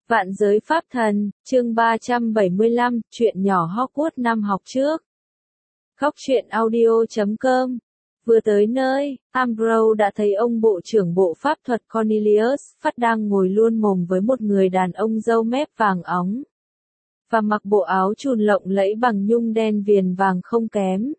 Vạn giới pháp thần, chương 375, chuyện nhỏ Hogwarts năm học trước. Góc truyện audio.com. Vừa tới nơi, Umbridge đã thấy ông bộ trưởng bộ pháp thuật Cornelius Fudge đang ngồi luôn mồm với một người đàn ông râu mép vàng óng. Và mặc bộ áo chùn lộng lẫy bằng nhung đen viền vàng không kém.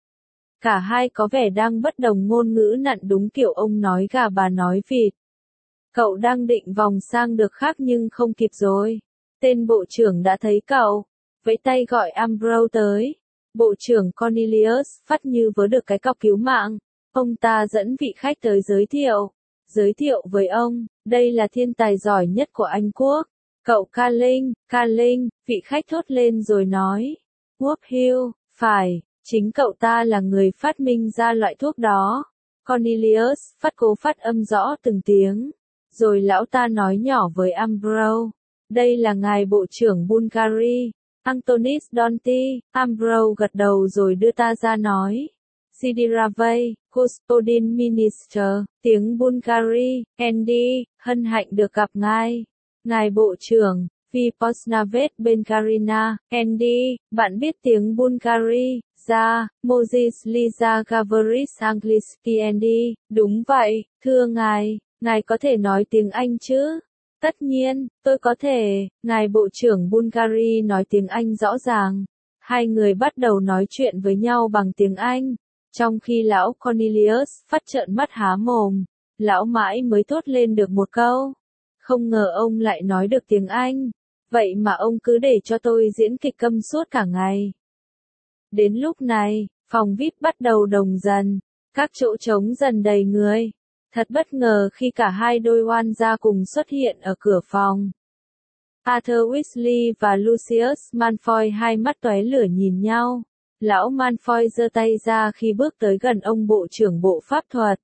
Cả hai có vẻ đang bất đồng ngôn ngữ nặn đúng kiểu ông nói gà bà nói vịt. Cậu đang định vòng sang được khác nhưng không kịp rồi. Tên bộ trưởng đã thấy cậu, vẫy tay gọi Umbridge tới. Bộ trưởng Cornelius Fudge như vớ được cái cọc cứu mạng. Ông ta dẫn vị khách tới giới thiệu. Giới thiệu với ông, đây là thiên tài giỏi nhất của Anh Quốc. Cậu Carling, vị khách thốt lên rồi nói. Whoop, phải, chính cậu ta là người phát minh ra loại thuốc đó. Cornelius Fudge cố phát âm rõ từng tiếng. Rồi lão ta nói nhỏ với Umbridge. Đây là ngài bộ trưởng Bulgari, Antonis Donti. Umbridge gật đầu rồi đưa ta ra nói. Sidiravay, Gospodin Minister, tiếng Bulgari, Andy, hân hạnh được gặp ngài. Ngài bộ trưởng, Viposnavet Benkarina, Andy, bạn biết tiếng Bulgari, ra, Moses Liza Gavaris Angliski Andy, đúng vậy, thưa ngài. Ngài có thể nói tiếng Anh chứ? Tất nhiên, tôi có thể. Ngài bộ trưởng Bulgari nói tiếng Anh rõ ràng. Hai người bắt đầu nói chuyện với nhau bằng tiếng Anh. Trong khi lão Cornelius Fudge trợn mắt há mồm. Lão mãi mới thốt lên được một câu. Không ngờ ông lại nói được tiếng Anh. Vậy mà ông cứ để cho tôi diễn kịch câm suốt cả ngày. Đến lúc này, phòng VIP bắt đầu đồng dần. Các chỗ trống dần đầy người. Thật bất ngờ khi cả hai đôi oan gia cùng xuất hiện ở cửa phòng. Arthur Weasley và Lucius Malfoy hai mắt tóe lửa nhìn nhau. Lão Malfoy giơ tay ra khi bước tới gần ông bộ trưởng bộ pháp thuật.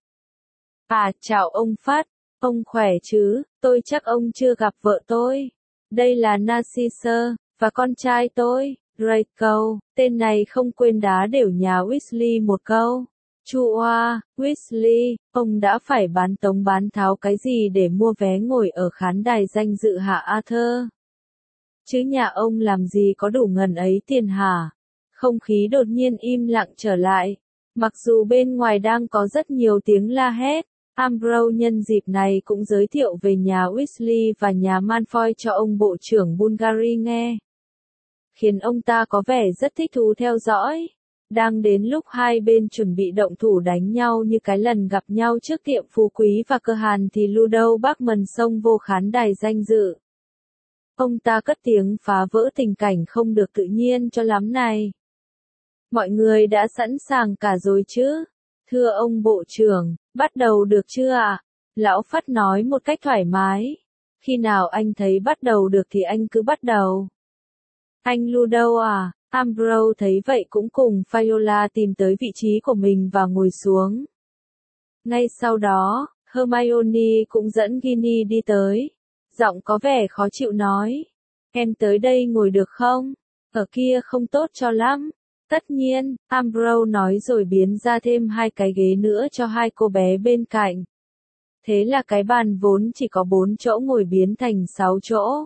Chào ông Fudge, ông khỏe chứ, tôi chắc ông chưa gặp vợ tôi. Đây là Narcissa, và con trai tôi, Draco, tên này không quên đá đều nhà Weasley một câu. Chua, Weasley, ông đã phải bán tống bán tháo cái gì để mua vé ngồi ở khán đài danh dự hả Arthur? Chứ nhà ông làm gì có đủ ngần ấy tiền hả? Không khí đột nhiên im lặng trở lại. Mặc dù bên ngoài đang có rất nhiều tiếng la hét, Umbridge nhân dịp này cũng giới thiệu về nhà Weasley và nhà Malfoy cho ông bộ trưởng Bulgari nghe. Khiến ông ta có vẻ rất thích thú theo dõi. Đang đến lúc hai bên chuẩn bị động thủ đánh nhau như cái lần gặp nhau trước tiệm phú quý và cơ hàn thì Ludo Bagman xông vô khán đài danh dự. Ông ta cất tiếng phá vỡ tình cảnh không được tự nhiên cho lắm này. Mọi người đã sẵn sàng cả rồi chứ? Thưa ông bộ trưởng, bắt đầu được chưa ạ? Lão Fudge nói một cách thoải mái. Khi nào anh thấy bắt đầu được thì anh cứ bắt đầu. Anh Ludo à? Umbridge thấy vậy cũng cùng Viola tìm tới vị trí của mình và ngồi xuống. Ngay sau đó, Hermione cũng dẫn Ginny đi tới. Giọng có vẻ khó chịu nói. Em tới đây ngồi được không? Ở kia không tốt cho lắm. Tất nhiên, Umbridge nói rồi biến ra thêm hai cái ghế nữa cho hai cô bé bên cạnh. Thế là cái bàn vốn chỉ có 4 chỗ ngồi biến thành 6 chỗ.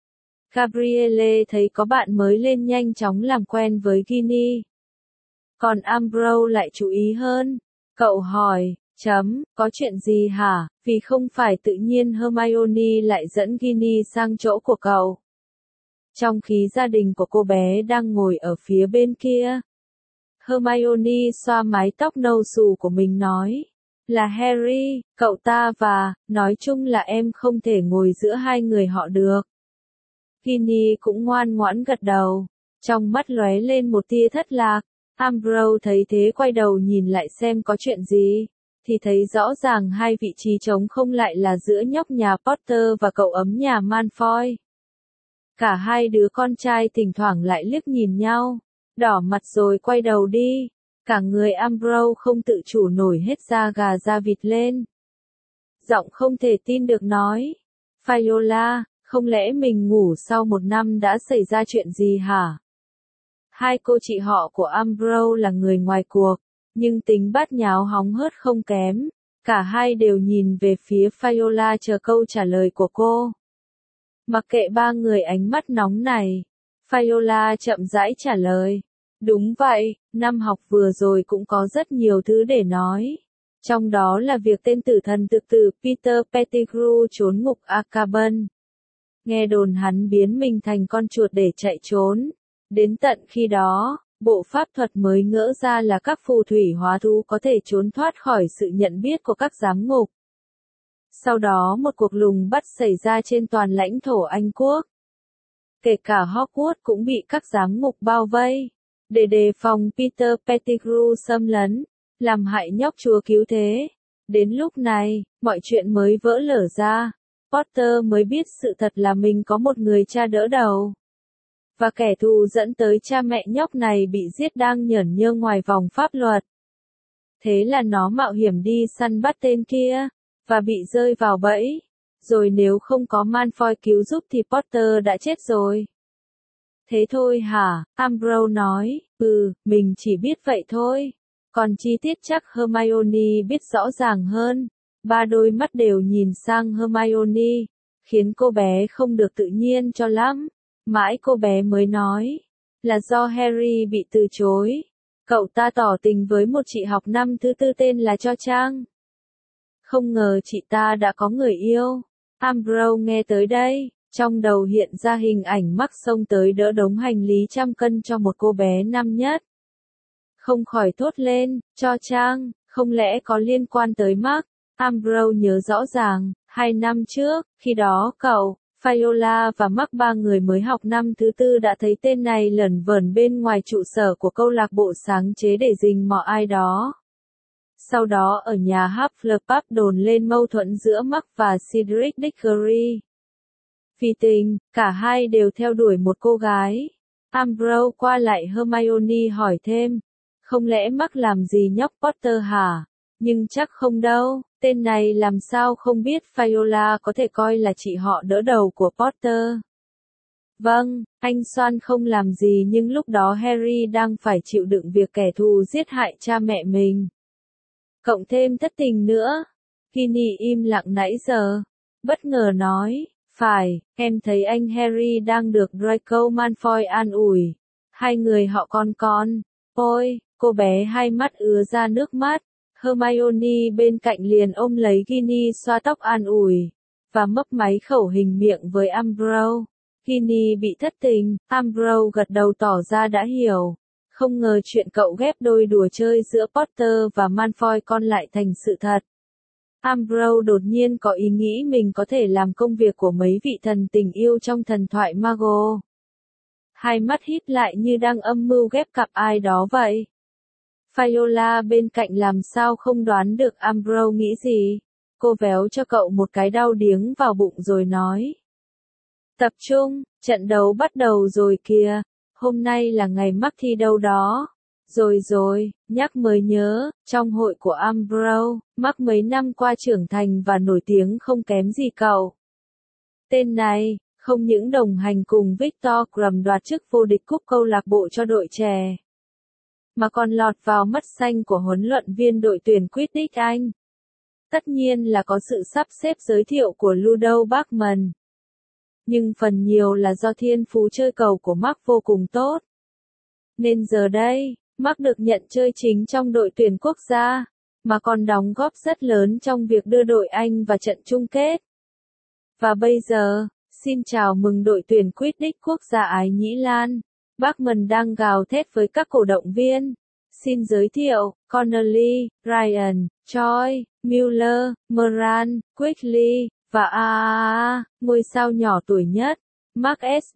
Gabrielle thấy có bạn mới lên nhanh chóng làm quen với Ginny. Còn Umbridge lại chú ý hơn. Cậu hỏi, có chuyện gì hả? Vì không phải tự nhiên Hermione lại dẫn Ginny sang chỗ của cậu. Trong khi gia đình của cô bé đang ngồi ở phía bên kia. Hermione xoa mái tóc nâu xù của mình nói. Là Harry, cậu ta và, nói chung là em không thể ngồi giữa hai người họ được. Ginny cũng ngoan ngoãn gật đầu, trong mắt lóe lên một tia thất lạc. Umbridge thấy thế quay đầu nhìn lại xem có chuyện gì, thì thấy rõ ràng hai vị trí trống không lại là giữa nhóc nhà Potter và cậu ấm nhà Malfoy. Cả hai đứa con trai thỉnh thoảng lại liếc nhìn nhau, đỏ mặt rồi quay đầu đi. Cả người Umbridge không tự chủ nổi hết da gà da vịt lên. Giọng không thể tin được nói. Viola, không lẽ mình ngủ sau 1 năm đã xảy ra chuyện gì hả? Hai cô chị họ của Umbridge là người ngoài cuộc, nhưng tính bát nháo hóng hớt không kém. Cả hai đều nhìn về phía Viola chờ câu trả lời của cô. Mặc kệ ba người ánh mắt nóng này, Viola chậm rãi trả lời. Đúng vậy, năm học vừa rồi cũng có rất nhiều thứ để nói. Trong đó là việc tên tử thần tự tử Peter Pettigrew trốn ngục Azkaban. Nghe đồn hắn biến mình thành con chuột để chạy trốn. Đến tận khi đó, bộ pháp thuật mới ngỡ ra là các phù thủy hóa thú có thể trốn thoát khỏi sự nhận biết của các giám ngục. Sau đó một cuộc lùng bắt xảy ra trên toàn lãnh thổ Anh quốc. Kể cả Hogwarts cũng bị các giám ngục bao vây, để đề phòng Peter Pettigrew xâm lấn, làm hại nhóc chúa cứu thế. Đến lúc này, mọi chuyện mới vỡ lở ra. Potter mới biết sự thật là mình có một người cha đỡ đầu. Và kẻ thù dẫn tới cha mẹ nhóc này bị giết đang nhởn nhơ ngoài vòng pháp luật. Thế là nó mạo hiểm đi săn bắt tên kia, và bị rơi vào bẫy. Rồi nếu không có Malfoy cứu giúp thì Potter đã chết rồi. Thế thôi hả? Umbridge nói, mình chỉ biết vậy thôi. Còn chi tiết chắc Hermione biết rõ ràng hơn. Ba đôi mắt đều nhìn sang Hermione, khiến cô bé không được tự nhiên cho lắm. Mãi cô bé mới nói, là do Harry bị từ chối. Cậu ta tỏ tình với một chị học năm thứ tư tên là Cho Chang. Không ngờ chị ta đã có người yêu. Umbridge nghe tới đây, trong đầu hiện ra hình ảnh Max xông tới đỡ đống hành lý 100 cân cho một cô bé năm nhất. Không khỏi thốt lên, Cho Chang, không lẽ có liên quan tới Max? Umbridge nhớ rõ ràng, 2 năm trước, khi đó cậu, Viola và Max ba người mới học năm thứ tư đã thấy tên này lởn vởn bên ngoài trụ sở của câu lạc bộ sáng chế để rình mò ai đó. Sau đó ở nhà Hufflepuff đồn lên mâu thuẫn giữa Max và Cedric Diggory. Vì tình, cả hai đều theo đuổi một cô gái. Umbridge qua lại Hermione hỏi thêm, không lẽ Max làm gì nhóc Potter hả? Nhưng chắc không đâu, tên này làm sao không biết Viola có thể coi là chị họ đỡ đầu của Potter. Vâng, anh Swan không làm gì nhưng lúc đó Harry đang phải chịu đựng việc kẻ thù giết hại cha mẹ mình. Cộng thêm thất tình nữa. Ginny im lặng nãy giờ. Bất ngờ nói, phải, em thấy anh Harry đang được Draco Malfoy an ủi. Hai người họ con. Ôi, cô bé hai mắt ứa ra nước mắt. Hermione bên cạnh liền ôm lấy Ginny xoa tóc an ủi. Và mấp máy khẩu hình miệng với Umbridge. Ginny bị thất tình, Umbridge gật đầu tỏ ra đã hiểu. Không ngờ chuyện cậu ghép đôi đùa chơi giữa Potter và Malfoy con lại thành sự thật. Umbridge đột nhiên có ý nghĩ mình có thể làm công việc của mấy vị thần tình yêu trong thần thoại Muggle. Hai mắt híp lại như đang âm mưu ghép cặp ai đó vậy. Viola bên cạnh làm sao không đoán được Umbridge nghĩ gì. Cô véo cho cậu một cái đau điếng vào bụng rồi nói. Tập trung, trận đấu bắt đầu rồi kìa. Hôm nay là ngày mắc thi đâu đó. Rồi, nhắc mới nhớ, trong hội của Umbridge, mắc mấy năm qua trưởng thành và nổi tiếng không kém gì cậu. Tên này, không những đồng hành cùng Victor Krum đoạt chức vô địch cúp câu lạc bộ cho đội trẻ, mà còn lọt vào mắt xanh của huấn luyện viên đội tuyển Quidditch Anh. Tất nhiên là có sự sắp xếp giới thiệu của Ludo Bachmann. Nhưng phần nhiều là do thiên phú chơi cầu của Mark vô cùng tốt. Nên giờ đây, Mark được nhận chơi chính trong đội tuyển quốc gia, mà còn đóng góp rất lớn trong việc đưa đội Anh vào trận chung kết. Và bây giờ, xin chào mừng đội tuyển Quidditch quốc gia Ái Nhĩ Lan. Bachmann đang gào thét với các cổ động viên. Xin giới thiệu, Connolly, Ryan, Choi, Mueller, Moran, Quigley, và ngôi sao nhỏ tuổi nhất, Mark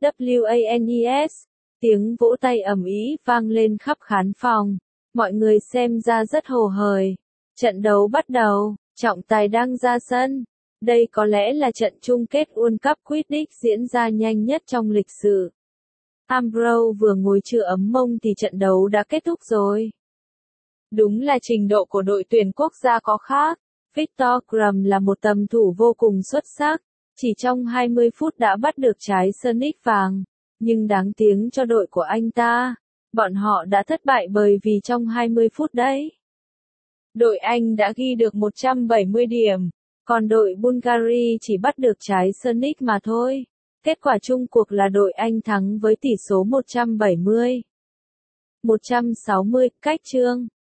Swanes. Tiếng vỗ tay ầm ĩ vang lên khắp khán phòng. Mọi người xem ra rất hồ hởi. Trận đấu bắt đầu, trọng tài đang ra sân. Đây có lẽ là trận chung kết World Cup Quidditch diễn ra nhanh nhất trong lịch sử. Umbridge vừa ngồi chưa ấm mông thì trận đấu đã kết thúc rồi. Đúng là trình độ của đội tuyển quốc gia có khác. Victor Krum là một tầm thủ vô cùng xuất sắc. Chỉ trong 20 phút đã bắt được trái Sonic vàng. Nhưng đáng tiếng cho đội của anh ta. Bọn họ đã thất bại bởi vì trong 20 phút đấy. Đội Anh đã ghi được 170 điểm. Còn đội Bulgaria chỉ bắt được trái Sonic mà thôi. Kết quả chung cuộc là đội Anh thắng với tỷ số 170-160, cách chương.